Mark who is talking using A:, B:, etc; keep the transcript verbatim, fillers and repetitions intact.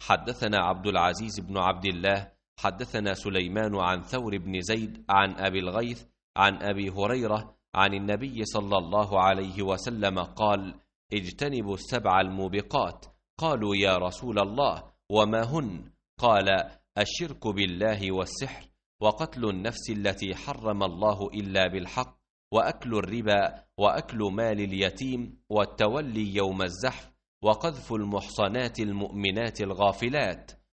A: حدثنا عبد العزيز بن عبد الله حدثنا سليمان عن ثور بن زيد عن أبي الغيث عن أبي هريرة عن النبي صلى الله عليه وسلم قال: اجتنبوا السبع الموبقات. قالوا: يا رسول الله وما هن؟ قال: الشرك بالله والسحر، وقتل النفس التي حرم الله إلا بالحق، وأكل الربا، وأكل مال اليتيم، والتولي يوم الزحف، وقذف المحصنات المؤمنات الغافلات.